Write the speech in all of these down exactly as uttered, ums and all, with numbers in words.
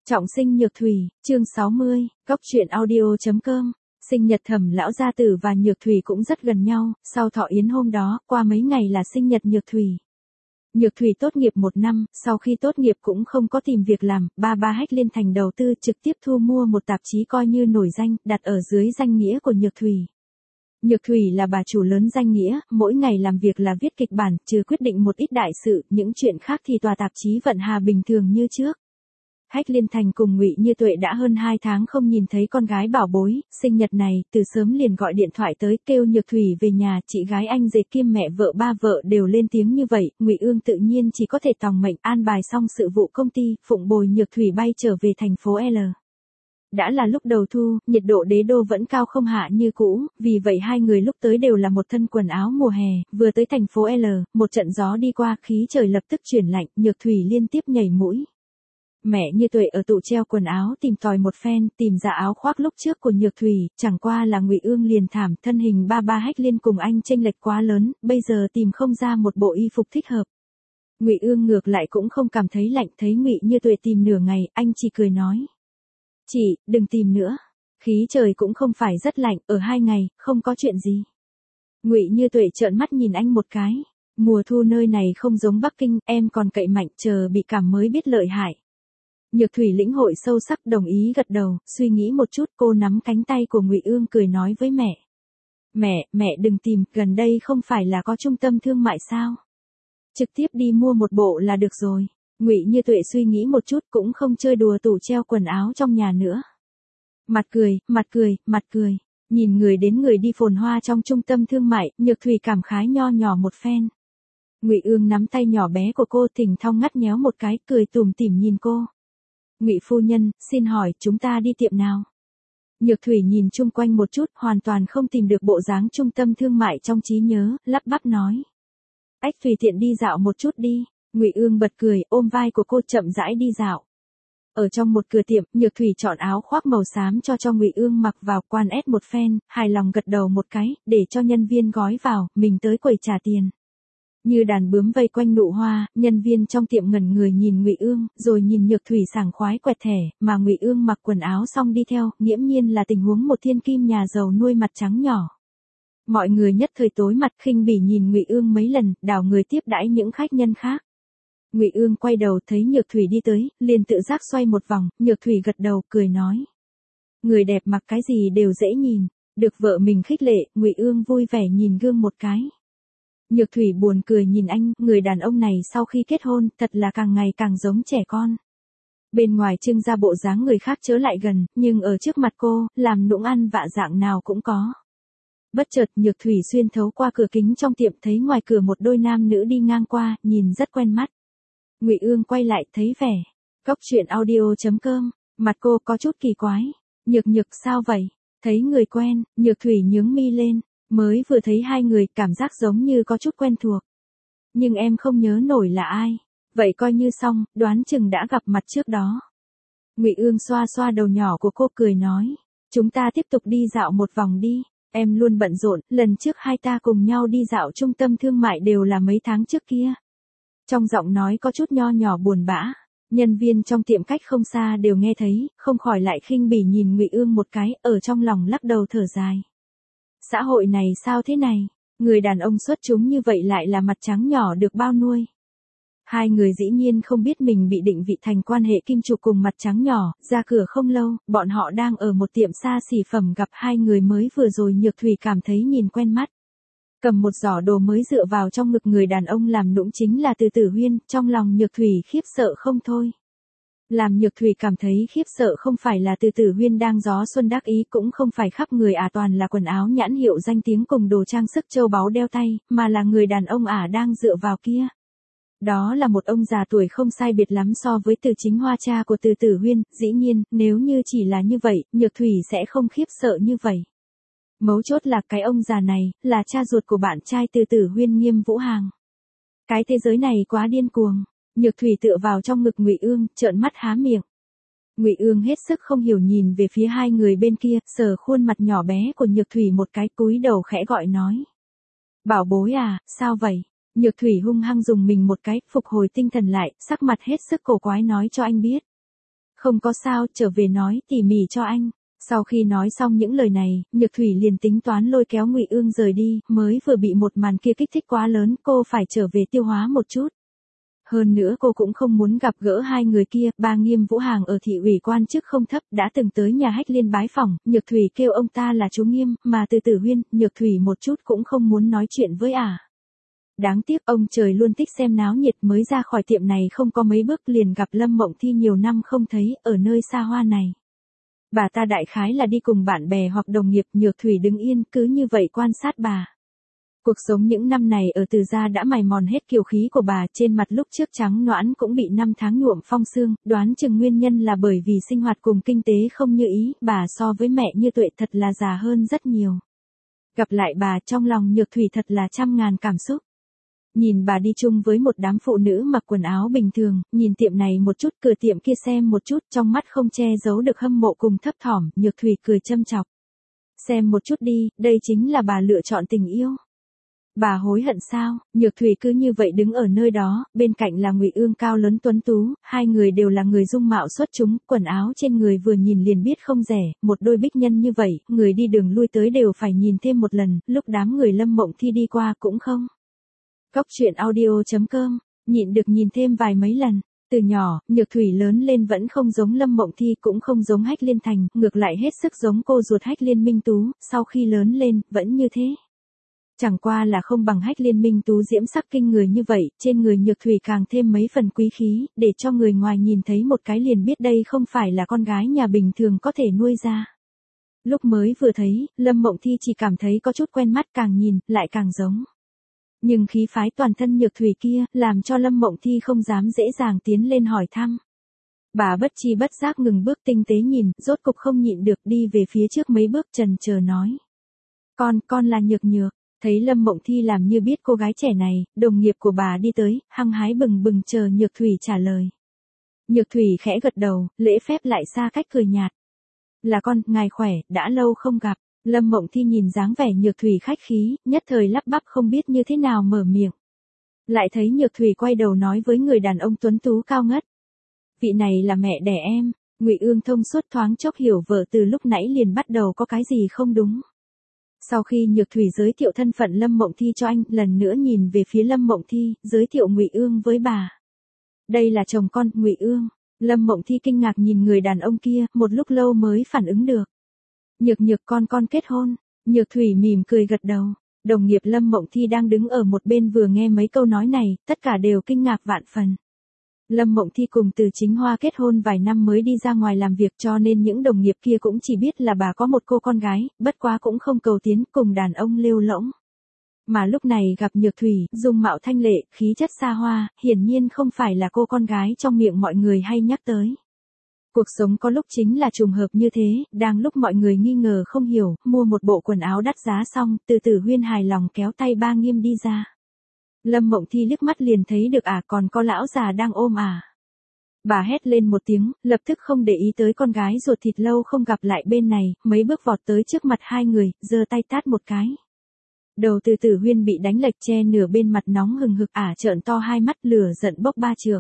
Trọng sinh Nhược Thủy, chương sáu mươi, góc truyện audio chấm com. Sinh nhật Thẩm lão gia tử và Nhược Thủy cũng rất gần nhau, sau thọ yến hôm đó, qua mấy ngày là sinh nhật Nhược Thủy. Nhược Thủy tốt nghiệp một năm, sau khi tốt nghiệp cũng không có tìm việc làm, ba ba Hách Liên Thành đầu tư trực tiếp thu mua một tạp chí coi như nổi danh, đặt ở dưới danh nghĩa của Nhược Thủy. Nhược Thủy là bà chủ lớn danh nghĩa, mỗi ngày làm việc là viết kịch bản, trừ quyết định một ít đại sự, những chuyện khác thì tòa tạp chí vận hà bình thường như trước. Hách Liên Thành cùng Ngụy Như Tuệ đã hơn hai tháng không nhìn thấy con gái bảo bối, sinh nhật này, từ sớm liền gọi điện thoại tới kêu Nhược Thủy về nhà, chị gái anh dệt kiêm mẹ vợ ba vợ đều lên tiếng như vậy, Ngụy Ương tự nhiên chỉ có thể tòng mệnh an bài xong sự vụ công ty, phụng bồi Nhược Thủy bay trở về thành phố L. Đã là lúc đầu thu, nhiệt độ đế đô vẫn cao không hạ như cũ, vì vậy hai người lúc tới đều là một thân quần áo mùa hè, vừa tới thành phố L, một trận gió đi qua, khí trời lập tức chuyển lạnh, Nhược Thủy liên tiếp nhảy mũi. Mẹ Như Tuệ ở tủ treo quần áo tìm tòi một phen, tìm ra áo khoác lúc trước của Nhược Thủy, chẳng qua là Ngụy Ương liền thảm, thân hình ba ba Hách Liên cùng anh chênh lệch quá lớn, bây giờ tìm không ra một bộ y phục thích hợp. Ngụy Ương ngược lại cũng không cảm thấy lạnh, thấy Ngụy Như Tuệ tìm nửa ngày, anh chỉ cười nói: "Chị, đừng tìm nữa. Khí trời cũng không phải rất lạnh, ở hai ngày, không có chuyện gì." Ngụy Như Tuệ trợn mắt nhìn anh một cái. Mùa thu nơi này không giống Bắc Kinh, em còn cậy mạnh, chờ bị cảm mới biết lợi hại. Nhược Thủy lĩnh hội sâu sắc, đồng ý gật đầu, suy nghĩ một chút, cô nắm cánh tay của Ngụy Ương cười nói với mẹ: "Mẹ, mẹ đừng tìm, gần đây không phải là có trung tâm thương mại sao? Trực tiếp đi mua một bộ là được rồi." Ngụy Như Tuệ suy nghĩ một chút, cũng không chơi đùa tủ treo quần áo trong nhà nữa. Mặt cười, mặt cười, mặt cười, nhìn người đến người đi phồn hoa trong trung tâm thương mại, Nhược Thủy cảm khái nho nhỏ một phen. Ngụy Ương nắm tay nhỏ bé của cô, thỉnh thong ngắt nhéo một cái, cười tủm tỉm nhìn cô. "Ngụy phu nhân, xin hỏi, chúng ta đi tiệm nào?" Nhược Thủy nhìn chung quanh một chút, hoàn toàn không tìm được bộ dáng trung tâm thương mại trong trí nhớ, lắp bắp nói: "Ách, tùy tiện đi dạo một chút đi." Ngụy Ương bật cười, ôm vai của cô chậm rãi đi dạo. Ở trong một cửa tiệm, Nhược Thủy chọn áo khoác màu xám cho cho Ngụy Ương mặc vào, quan ét một phen, hài lòng gật đầu một cái, để cho nhân viên gói vào, mình tới quầy trả tiền. Như đàn bướm vây quanh nụ hoa, nhân viên trong tiệm ngẩn người nhìn Ngụy Ương, rồi nhìn Nhược Thủy sảng khoái quẹt thẻ, mà Ngụy Ương mặc quần áo xong đi theo, nghiễm nhiên là tình huống một thiên kim nhà giàu nuôi mặt trắng nhỏ. Mọi người nhất thời tối mặt, khinh bỉ nhìn Ngụy Ương mấy lần, đảo người tiếp đãi những khách nhân khác. Ngụy Ương quay đầu thấy Nhược Thủy đi tới, liền tự giác xoay một vòng, Nhược Thủy gật đầu, cười nói: "Người đẹp mặc cái gì đều dễ nhìn." Được vợ mình khích lệ, Ngụy Ương vui vẻ nhìn gương một cái. Nhược Thủy buồn cười nhìn anh, người đàn ông này sau khi kết hôn, thật là càng ngày càng giống trẻ con. Bên ngoài trưng ra bộ dáng người khác chớ lại gần, nhưng ở trước mặt cô, làm nũng ăn vạ dạng nào cũng có. Bất chợt Nhược Thủy xuyên thấu qua cửa kính trong tiệm thấy ngoài cửa một đôi nam nữ đi ngang qua, nhìn rất quen mắt. Ngụy Ương quay lại thấy vẻ. Góc truyện audio chấm com, mặt cô có chút kỳ quái. "Nhược Nhược, sao vậy?" Thấy người quen, Nhược Thủy nhướng mi lên, mới vừa thấy hai người, cảm giác giống như có chút quen thuộc. "Nhưng em không nhớ nổi là ai." "Vậy coi như xong, đoán chừng đã gặp mặt trước đó." Ngụy Ương xoa xoa đầu nhỏ của cô, cười nói: "Chúng ta tiếp tục đi dạo một vòng đi. Em luôn bận rộn, lần trước hai ta cùng nhau đi dạo trung tâm thương mại đều là mấy tháng trước kia." Trong giọng nói có chút nho nhỏ buồn bã, nhân viên trong tiệm cách không xa đều nghe thấy, không khỏi lại khinh bỉ nhìn Ngụy Ương một cái, ở trong lòng lắc đầu thở dài. Xã hội này sao thế này, người đàn ông xuất chúng như vậy lại là mặt trắng nhỏ được bao nuôi. Hai người dĩ nhiên không biết mình bị định vị thành quan hệ kim trục cùng mặt trắng nhỏ, ra cửa không lâu, bọn họ đang ở một tiệm xa xỉ phẩm gặp hai người mới vừa rồi Nhược Thủy cảm thấy nhìn quen mắt. Cầm một giỏ đồ mới dựa vào trong ngực người đàn ông làm nũng chính là Từ Tử Huyên, trong lòng Nhược Thủy khiếp sợ không thôi. Làm Nhược Thủy cảm thấy khiếp sợ không phải là Từ Tử Huyên đang gió xuân đắc ý, cũng không phải khắp người ả toàn là quần áo nhãn hiệu danh tiếng cùng đồ trang sức châu báu đeo tay, mà là người đàn ông ả đang dựa vào kia. Đó là một ông già tuổi không sai biệt lắm so với Từ Chính Hoa cha của Từ Tử Huyên, dĩ nhiên, nếu như chỉ là như vậy, Nhược Thủy sẽ không khiếp sợ như vậy. Mấu chốt là cái ông già này, là cha ruột của bạn trai Từ Tử Huyên Nghiêm Vũ Hàng. Cái thế giới này quá điên cuồng. Nhược Thủy tựa vào trong ngực Ngụy Ương, trợn mắt há miệng. Ngụy Ương hết sức không hiểu nhìn về phía hai người bên kia, sờ khuôn mặt nhỏ bé của Nhược Thủy một cái, cúi đầu khẽ gọi nói: "Bảo bối à, sao vậy?" Nhược Thủy hung hăng dùng mình một cái, phục hồi tinh thần lại, sắc mặt hết sức cổ quái nói cho anh biết: Không có sao, trở về nói tỉ mỉ cho anh. Sau khi nói xong những lời này, Nhược Thủy liền tính toán lôi kéo Ngụy Ương rời đi, mới vừa bị một màn kia kích thích quá lớn, cô phải trở về tiêu hóa một chút. Hơn nữa cô cũng không muốn gặp gỡ hai người kia, ba Nghiêm Vũ Hàng ở thị ủy quan chức không thấp, đã từng tới nhà Hách Liên bái phỏng, Nhược Thủy kêu ông ta là chú Nghiêm, mà từ Tử Huyên, Nhược Thủy một chút cũng không muốn nói chuyện với ả. À. Đáng tiếc ông trời luôn thích xem náo nhiệt, mới ra khỏi tiệm này không có mấy bước liền gặp Lâm Mộng Thi nhiều năm không thấy, ở nơi xa hoa này. Bà ta đại khái là đi cùng bạn bè hoặc đồng nghiệp, Nhược Thủy đứng yên, cứ như vậy quan sát bà. Cuộc sống những năm này ở Từ gia đã mài mòn hết kiều khí của bà, trên mặt lúc trước trắng nõn cũng bị năm tháng nhuộm phong sương, đoán chừng nguyên nhân là bởi vì sinh hoạt cùng kinh tế không như ý, bà so với mẹ Như Tuệ thật là già hơn rất nhiều. Gặp lại bà trong lòng Nhược Thủy thật là trăm ngàn cảm xúc. Nhìn bà đi chung với một đám phụ nữ mặc quần áo bình thường, nhìn tiệm này một chút, cửa tiệm kia xem một chút, trong mắt không che giấu được hâm mộ cùng thấp thỏm, Nhược Thủy cười châm chọc. Xem một chút đi, đây chính là bà lựa chọn tình yêu. Bà hối hận sao? Nhược Thủy cứ như vậy đứng ở nơi đó, bên cạnh là Ngụy Ương cao lớn tuấn tú, hai người đều là người dung mạo xuất chúng, quần áo trên người vừa nhìn liền biết không rẻ, một đôi bích nhân như vậy, người đi đường lui tới đều phải nhìn thêm một lần, lúc đám người Lâm Mộng Thi đi qua cũng không. Cóc truyện audio chấm com, nhịn được nhìn thêm vài mấy lần. Từ nhỏ, Nhược Thủy lớn lên vẫn không giống Lâm Mộng Thi, cũng không giống Hách Liên Thành, ngược lại hết sức giống cô ruột Hách Liên Minh Tú, sau khi lớn lên, vẫn như thế. Chẳng qua là không bằng Hách Liên Minh Tú diễm sắc kinh người như vậy, trên người Nhược Thủy càng thêm mấy phần quý khí, để cho người ngoài nhìn thấy một cái liền biết đây không phải là con gái nhà bình thường có thể nuôi ra. Lúc mới vừa thấy, Lâm Mộng Thi chỉ cảm thấy có chút quen mắt, càng nhìn, lại càng giống. Nhưng khí phái toàn thân Nhược Thủy kia, làm cho Lâm Mộng Thi không dám dễ dàng tiến lên hỏi thăm. Bà bất chi bất giác ngừng bước tinh tế nhìn, rốt cục không nhịn được đi về phía trước mấy bước chần chờ nói. Con, con là Nhược Nhược. Thấy Lâm Mộng Thi làm như biết cô gái trẻ này, đồng nghiệp của bà đi tới, hăng hái bừng bừng chờ Nhược Thủy trả lời. Nhược Thủy khẽ gật đầu, lễ phép lại xa cách cười nhạt. Là con, ngài khỏe, đã lâu không gặp. Lâm Mộng Thi nhìn dáng vẻ Nhược Thủy khách khí, nhất thời lắp bắp không biết như thế nào mở miệng. Lại thấy Nhược Thủy quay đầu nói với người đàn ông tuấn tú cao ngất. Vị này là mẹ đẻ em. Ngụy Ương thông suốt thoáng chốc hiểu vợ từ lúc nãy liền bắt đầu có cái gì không đúng. Sau khi Nhược Thủy giới thiệu thân phận Lâm Mộng Thi cho anh, lần nữa nhìn về phía Lâm Mộng Thi, giới thiệu Ngụy Ương với bà. Đây là chồng con, Ngụy Ương. Lâm Mộng Thi kinh ngạc nhìn người đàn ông kia, một lúc lâu mới phản ứng được. Nhược Nhược con con kết hôn. Nhược Thủy mỉm cười gật đầu. Đồng nghiệp Lâm Mộng Thi đang đứng ở một bên vừa nghe mấy câu nói này, tất cả đều kinh ngạc vạn phần. Lâm Mộng Thi cùng Từ Chính Hoa kết hôn vài năm mới đi ra ngoài làm việc, cho nên những đồng nghiệp kia cũng chỉ biết là bà có một cô con gái, bất quá cũng không cầu tiến cùng đàn ông lêu lỗng. Mà lúc này gặp Nhược Thủy, dung mạo thanh lệ, khí chất xa hoa, hiển nhiên không phải là cô con gái trong miệng mọi người hay nhắc tới. Cuộc sống có lúc chính là trùng hợp như thế, đang lúc mọi người nghi ngờ không hiểu, mua một bộ quần áo đắt giá xong, Từ Tử Huyên hài lòng kéo tay ba Nghiêm đi ra. Lâm Mộng Thi liếc mắt liền thấy được à, còn có lão già đang ôm à. Bà hét lên một tiếng, lập tức không để ý tới con gái ruột thịt lâu không gặp lại bên này, mấy bước vọt tới trước mặt hai người, giơ tay tát một cái. Đầu Từ Tử Huyên bị đánh lệch che nửa bên, mặt nóng hừng hực, ả trợn to hai mắt, lửa giận bốc ba trượng.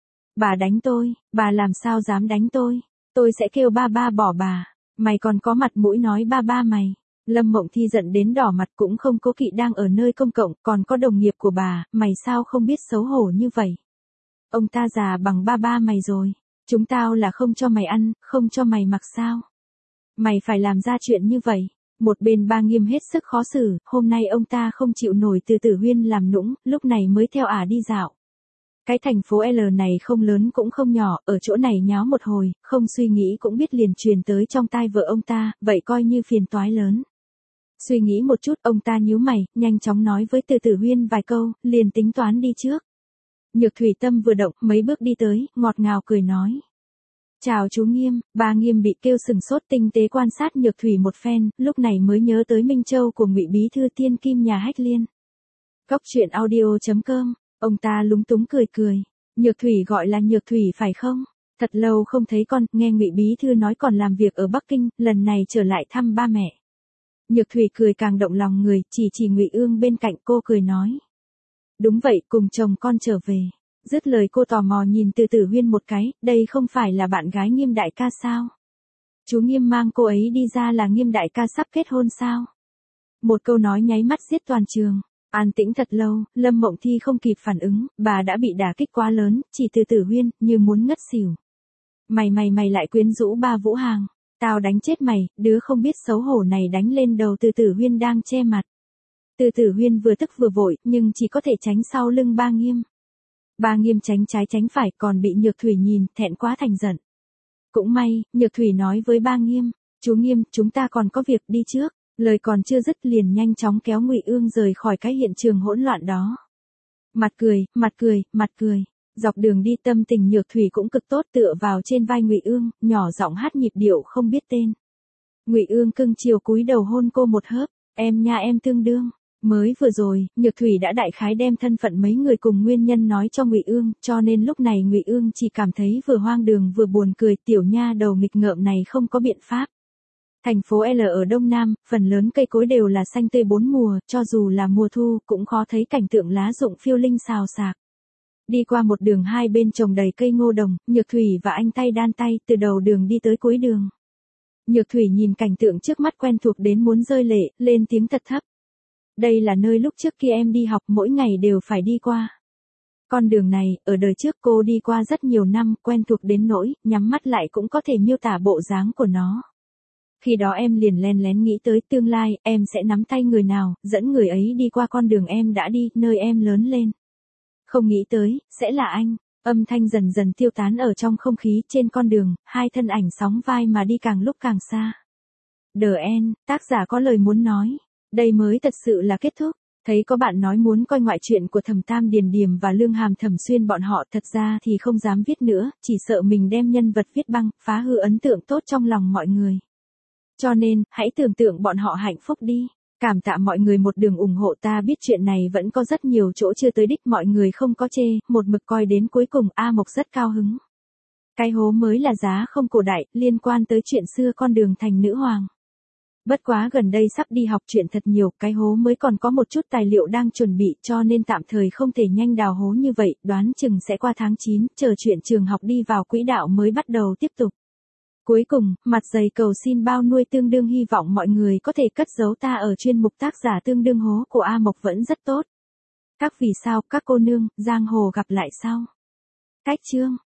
Bà đánh tôi, bà làm sao dám đánh tôi, tôi sẽ kêu ba ba bỏ bà, mày còn có mặt mũi nói ba ba mày. Lâm Mộng Thi giận đến đỏ mặt, cũng không cố kỵ, đang ở nơi công cộng, còn có đồng nghiệp của bà, mày sao không biết xấu hổ như vậy. Ông ta già bằng ba ba mày rồi, chúng tao là không cho mày ăn, không cho mày mặc sao. Mày phải làm ra chuyện như vậy. Một bên ba Nghiêm hết sức khó xử, hôm nay ông ta không chịu nổi Từ Tử Huyên làm nũng, lúc này mới theo ả đi dạo. Cái thành phố L này không lớn cũng không nhỏ, ở chỗ này nháo một hồi, không suy nghĩ cũng biết liền truyền tới trong tai vợ ông ta, vậy coi như phiền toái lớn. Suy nghĩ một chút, ông ta nhíu mày, nhanh chóng nói với Từ Tử Huyên vài câu, liền tính toán đi trước. Nhược Thủy tâm vừa động, mấy bước đi tới, ngọt ngào cười nói. Chào chú Nghiêm. Ba Nghiêm bị kêu sừng sốt, tinh tế quan sát Nhược Thủy một phen, lúc này mới nhớ tới Minh Châu của Ngụy bí thư thiên kim nhà Hách Liên. Cóc truyện audio chấm com, ông ta lúng túng cười cười. Nhược Thủy gọi là Nhược Thủy phải không? Thật lâu không thấy con, nghe Ngụy bí thư nói còn làm việc ở Bắc Kinh, lần này trở lại thăm ba mẹ. Nhược Thủy cười càng động lòng người, chỉ chỉ Ngụy Ương bên cạnh, cô cười nói. Đúng vậy, cùng chồng con trở về. Dứt lời cô tò mò nhìn Từ Tử Huyên một cái, đây không phải là bạn gái Nghiêm đại ca sao? Chú Nghiêm mang cô ấy đi ra là Nghiêm đại ca sắp kết hôn sao? Một câu nói nháy mắt giết toàn trường. An tĩnh thật lâu, Lâm Mộng Thi không kịp phản ứng, bà đã bị đả kích quá lớn, chỉ Từ Tử Huyên, như muốn ngất xỉu. Mày mày mày lại quyến rũ ba Vũ Hàng. Tao đánh chết mày, đứa không biết xấu hổ này đánh lên đầu Từ Tử Huyên đang che mặt. Từ Tử Huyên vừa tức vừa vội, nhưng chỉ có thể tránh sau lưng ba Nghiêm. Ba Nghiêm tránh trái tránh phải, còn bị Nhược Thủy nhìn, thẹn quá thành giận. Cũng may, Nhược Thủy nói với ba Nghiêm, chú Nghiêm, chúng ta còn có việc, đi trước. Lời còn chưa dứt liền nhanh chóng kéo Ngụy Ương rời khỏi cái hiện trường hỗn loạn đó. Mặt cười, mặt cười, mặt cười. Dọc đường đi tâm tình Nhược Thủy cũng cực tốt, tựa vào trên vai Ngụy Ương, nhỏ giọng hát nhịp điệu không biết tên. Ngụy Ương cưng chiều cúi đầu hôn cô một hớp, em nha em tương đương. Mới vừa rồi, Nhược Thủy đã đại khái đem thân phận mấy người cùng nguyên nhân nói cho Ngụy Ương, cho nên lúc này Ngụy Ương chỉ cảm thấy vừa hoang đường vừa buồn cười, tiểu nha đầu nghịch ngợm này không có biện pháp. Thành phố L ở Đông Nam, phần lớn cây cối đều là xanh tươi bốn mùa, cho dù là mùa thu, cũng khó thấy cảnh tượng lá rụng phiêu linh xào xạc. Đi qua một đường hai bên trồng đầy cây ngô đồng, Nhược Thủy và anh tay đan tay, từ đầu đường đi tới cuối đường. Nhược Thủy nhìn cảnh tượng trước mắt quen thuộc đến muốn rơi lệ, lên tiếng thật thấp. Đây là nơi lúc trước kia em đi học mỗi ngày đều phải đi qua. Con đường này, ở đời trước cô đi qua rất nhiều năm, quen thuộc đến nỗi, nhắm mắt lại cũng có thể miêu tả bộ dáng của nó. Khi đó em liền len lén nghĩ tới tương lai, em sẽ nắm tay người nào, dẫn người ấy đi qua con đường em đã đi, nơi em lớn lên. Không nghĩ tới, sẽ là anh. Âm thanh dần dần tiêu tán ở trong không khí trên con đường, hai thân ảnh sóng vai mà đi càng lúc càng xa. The End, tác giả có lời muốn nói. Đây mới thật sự là kết thúc. Thấy có bạn nói muốn coi ngoại truyện của Thẩm Tam Điền Điềm và Lương Hàm Thẩm Xuyên bọn họ, thật ra thì không dám viết nữa, chỉ sợ mình đem nhân vật viết băng, phá hư ấn tượng tốt trong lòng mọi người. Cho nên, hãy tưởng tượng bọn họ hạnh phúc đi. Cảm tạ mọi người một đường ủng hộ, ta biết chuyện này vẫn có rất nhiều chỗ chưa tới đích, mọi người không có chê, một mực coi đến cuối cùng. A Mộc rất cao hứng. Cái hố mới là giá không cổ đại, liên quan tới chuyện xưa con đường thành nữ hoàng. Bất quá gần đây sắp đi học chuyện thật nhiều, cái hố mới còn có một chút tài liệu đang chuẩn bị, cho nên tạm thời không thể nhanh đào hố như vậy, đoán chừng sẽ qua tháng chín, chờ chuyện trường học đi vào quỹ đạo mới bắt đầu tiếp tục. Cuối cùng, mặt dày cầu xin bao nuôi tương đương, hy vọng mọi người có thể cất giấu ta ở chuyên mục tác giả tương đương hố của A Mộc vẫn rất tốt. Các vì sao, các cô nương, giang hồ gặp lại sau. Cách chương